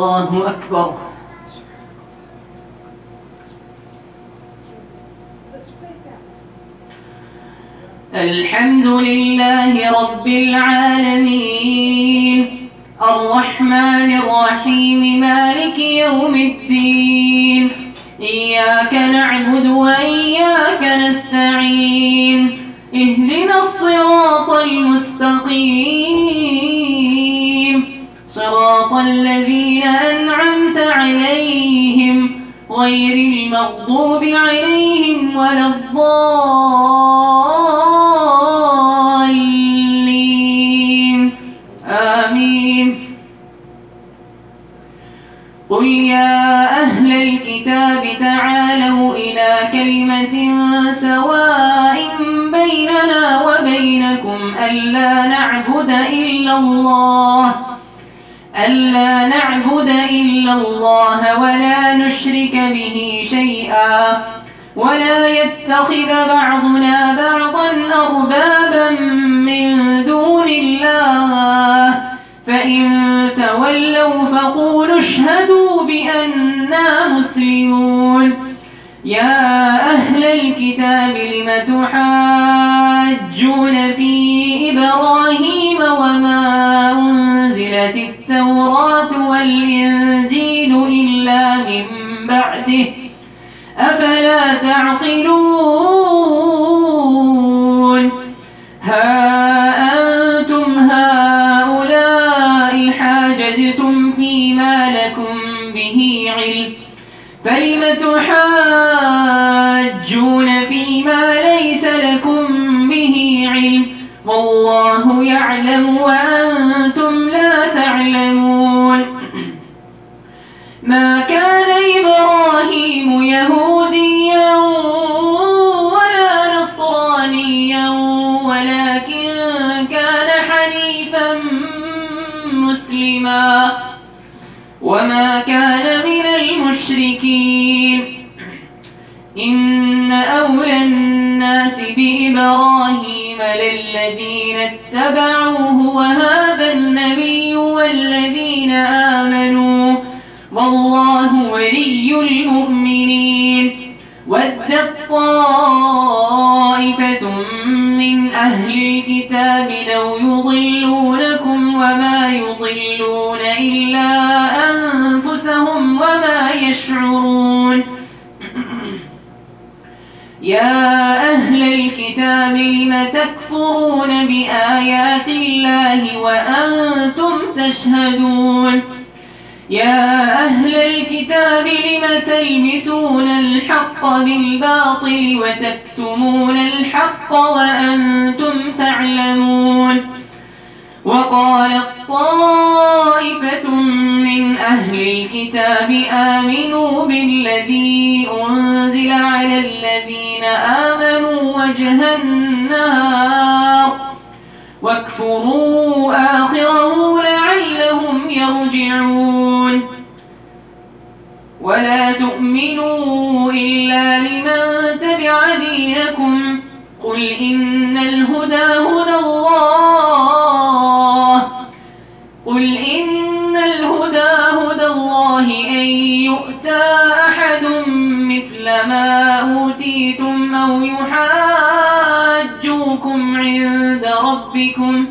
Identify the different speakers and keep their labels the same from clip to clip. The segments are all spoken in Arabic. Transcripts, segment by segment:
Speaker 1: الله أكبر. الحمد لله رب العالمين الرحمن الرحيم مالك يوم الدين إياك نعبد وإياك نستعين اهدنا الصراط المستقيم صراط الذين أنعمت عليهم غير المغضوب عليهم ولا الضالين آمين. قل يا أهل الكتاب تعالوا إلى كلمة سواء بيننا وبينكم ألا نعبد إلا الله ولا نشرك به شيئا ولا يتخذ بعضنا بعضا أربابا من دون الله فإن تولوا فقولوا اشهدوا بأننا مسلمون. يا أهل الكتاب لم تحاجون في إبراهيم وما أنزلت التوراة والإنجيل إلا من بعده أفلا تعقلون. ها أنتم هؤلاء حاججتم فيما لكم به علم فلم تحاجون فيما ليس لكم به علم والله يعلم وأنتم لا تعلمون. ما كان إبراهيم يهوديا ولا نصرانيا ولكن كان حنيفا مسلما وما كان من المشركين. إن أولى الناس بإبراهيم للذين اتبعوه وهذا النبي والذين آمنوا والله ولي المؤمنين. ودت طائفة من أهل الكتاب لو يضلونكم وما يضلون إلا أنفسهم وما يشعرون. يا أهل الكتاب لم تكفرون بآيات الله وأنتم تشهدون. يا أهل الكتاب لم تلمسون الحق بالباطل وتكتمون الحق وأنتم تعلمون. وقالت طائفة من أهل الكتاب آمنوا بالذي أنزل على الذين آمنوا وجه النهار واكفروا آخره لعلهم يرجعون. ولا تؤمنوا إلا لمن تبع دينكم قل إن الهدى هدى الله أن يؤتى أحد مثل ما أوتيتم أو يحاجوكم عند ربكم.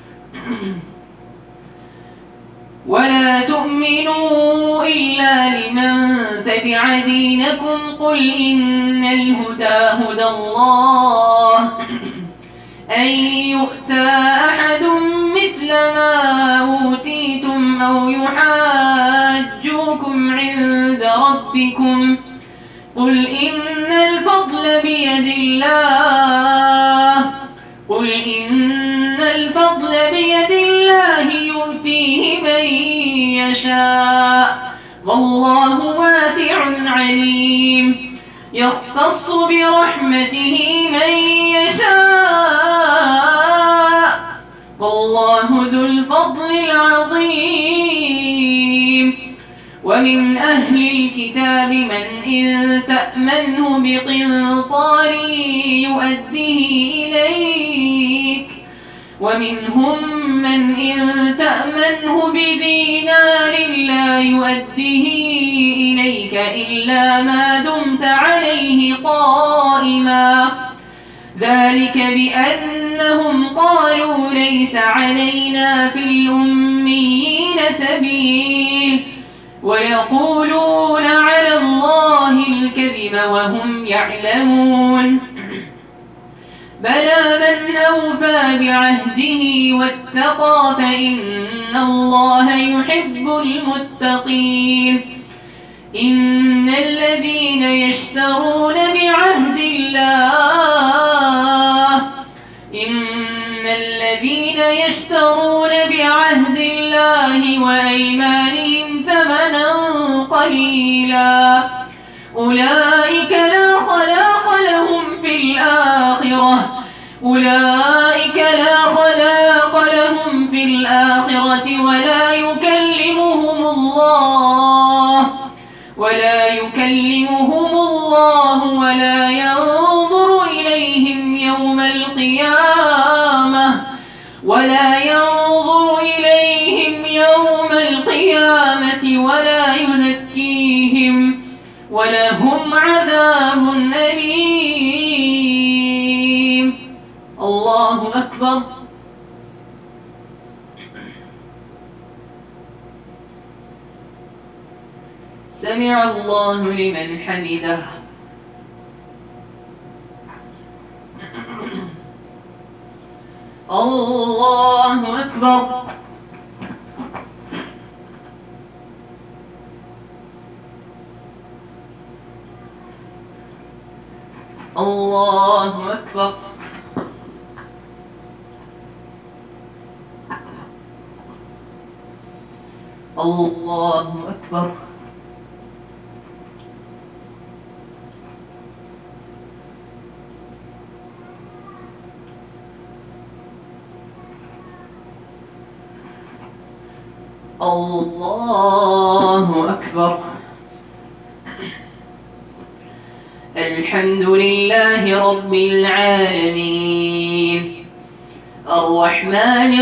Speaker 1: ولا تؤمنوا إلا لمن تبع دينكم قل إن الهدى هدى الله أن يؤتى أحد مثل ما أوتيتم أو يحاجوكم عند ربكم قل إن الفضل بيد الله يؤتيه من يشاء والله واسع عليم. يختص برحمته من يشاء والله ذو الفضل العظيم. ومن أهل الكتاب من إن تأمنه بقنطار يؤديه إليك ومنهم من إن تأمنه بدينار لا يؤديه إليك إلا ما دمت عليه قائما ذلك بأنهم قالوا ليس علينا في الأميين سبيل ويقولون على الله الكذب وهم يعلمون بلى من أوفى بعهده واتقى فإن الله يحب المتقين إن الذين يشترون بعهد الله وأيمانهم ثمنا قليلا أولئك لا خلاق لهم في الآخرة ولا يكلمهم الله ولا ينظر إليهم يوم القيامة ولا يزكيهم ولهم عذاب أليم. الله أكبر. سمع الله لمن حمده. الله أكبر. الله أكبر. الله أكبر. الله أكبر. الحمد لله رب العالمين الرحمن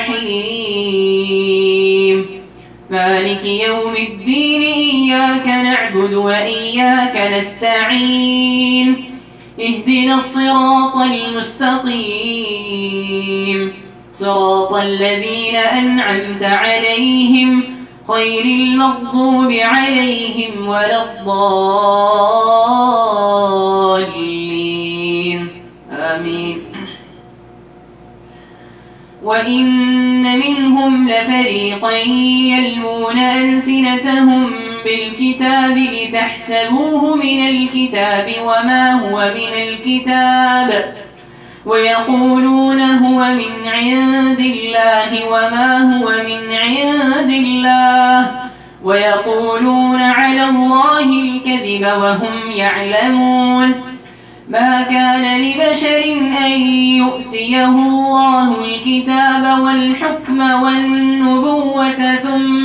Speaker 1: الرحيم مالك يوم الدين إياك نعبد وإياك نستعين اهدنا الصراط المستقيم صراط الذين أنعمت عليهم غير المغضوب عليهم ولا الضالين آمين. وإن منهم لفريقا يلمون ألسنتهم بالكتاب لتحسبوه من الكتاب وما هو من الكتاب ويقولون هو من عند الله وما هو من عند الله ويقولون على الله الكذب وهم يعلمون ما كان لبشر أن يؤتيه الله الكتاب والحكم والنبوة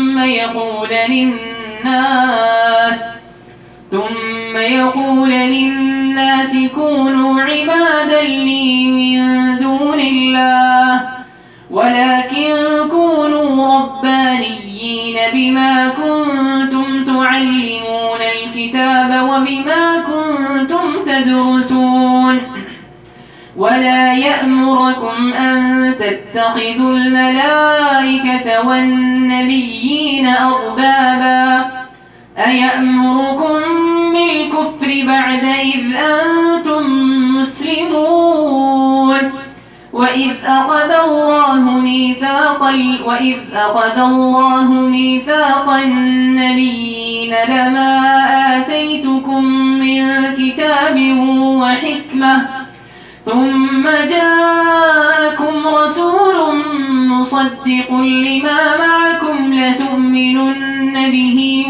Speaker 1: ثم يقول للناس كونوا عبادا لي من دون الله ولكن كونوا ربانيين بما كنتم تعلمون الكتاب وبما كنتم تدرسون ولا يأمركم أن تتخذوا الملائكة والنبيين أربابا أيأمركم بالكفر بعد إذ أنتم مسلمون وإذ أخذ الله ميثاق النبيين لما آتيتكم من كتاب وحكمة ثم جاءكم رسول مصدق لما معكم لتؤمنن به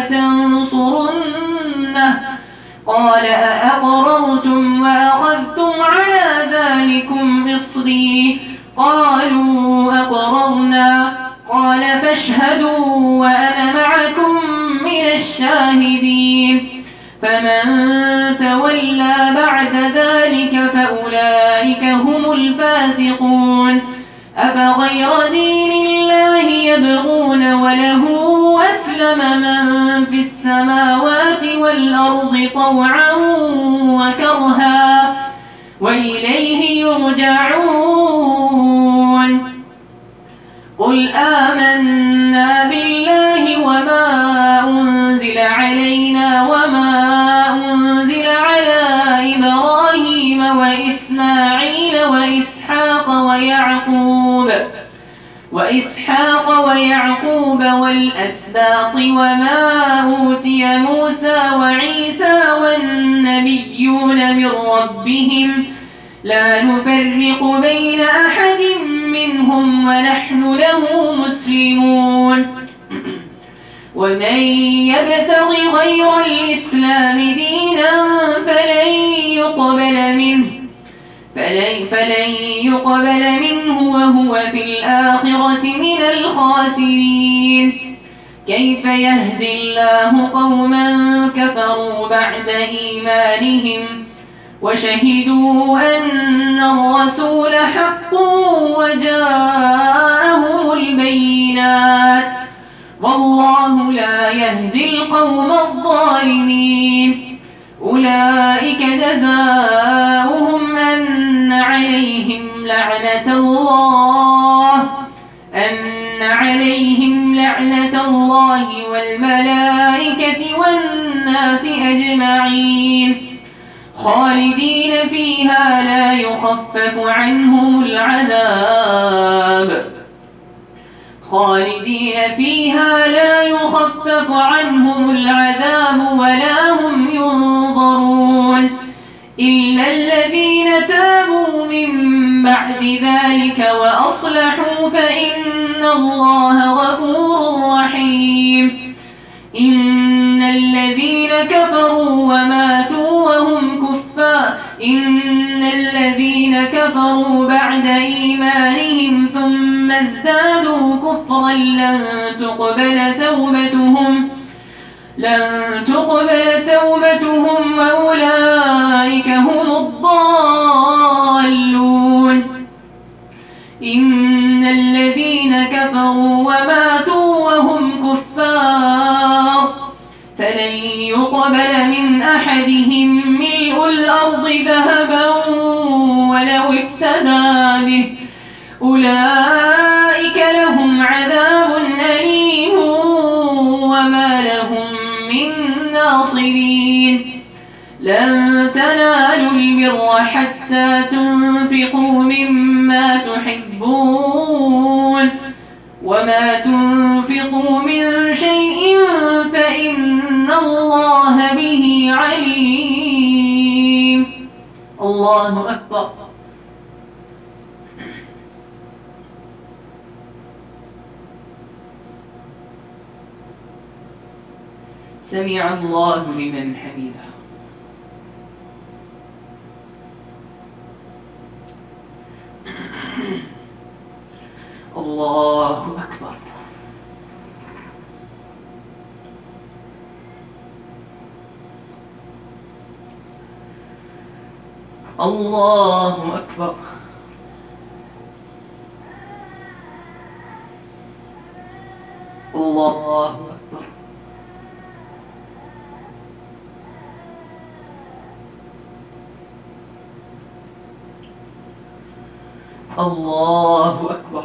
Speaker 1: ولتنصرنه قال أأقررتم وأخذتم على ذلكم إصري قالوا أقررنا قال فاشهدوا وأنا معكم من الشاهدين فمن تولى بعد ذلك فأولئك هم الفاسقون أفغير دين الله يبغون وله أسلم من في السماوات والأرض طوعا وكرها وإليه يرجعون قل آمنا بالله وما أنزل علينا وما أنزل على إبراهيم وإسماعيل وإسحاق ويعقوب والأسباط وما أوتي موسى وعيسى والنبيون من ربهم لا نفرق بين أحد منهم ونحن له مسلمون ومن يبتغ غير الإسلام دينا فلن يقبل منه وهو في الآخرة من الخاسرين كيف يهدي الله قوما كفروا بعد إيمانهم وشهدوا أن الرسول حق وجاءهم البينات والله لا يهدي القوم الظالمين أولئك جزاؤهم أن عليهم لعنة الله والملائكة والناس أجمعين خالدين فيها لا يخفف عنهم العذاب ولا هم ينظرون إلا الذين تابوا من بعد ذلك وأصلحوا فإن الله غفور رحيم إن الذين كفروا بعد إيمانهم ثم ازدادوا كفرا لن تقبل توبتهم وأولئك هم الضالون إن الذين كفروا وماتوا وهم كفار فلن يقبل من أحدهم ملء الأرض ذهبا ولو افتدى به أولئك لهم عذاب أليم وما لهم من ناصرين لن تنالوا البر حتى تنفقوا مما تحبون وما تنفقوا من شيء فإن الله به عليم. الله أكبر. سمع الله لمن حمده. الله أكبر. الله أكبر. الله أكبر. الله أكبر.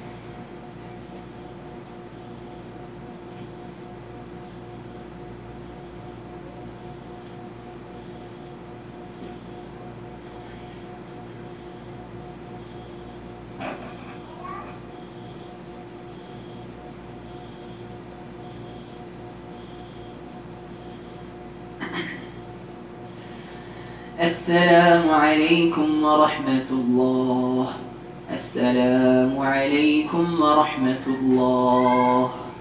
Speaker 1: السلام عليكم ورحمة الله. السلام عليكم ورحمة الله.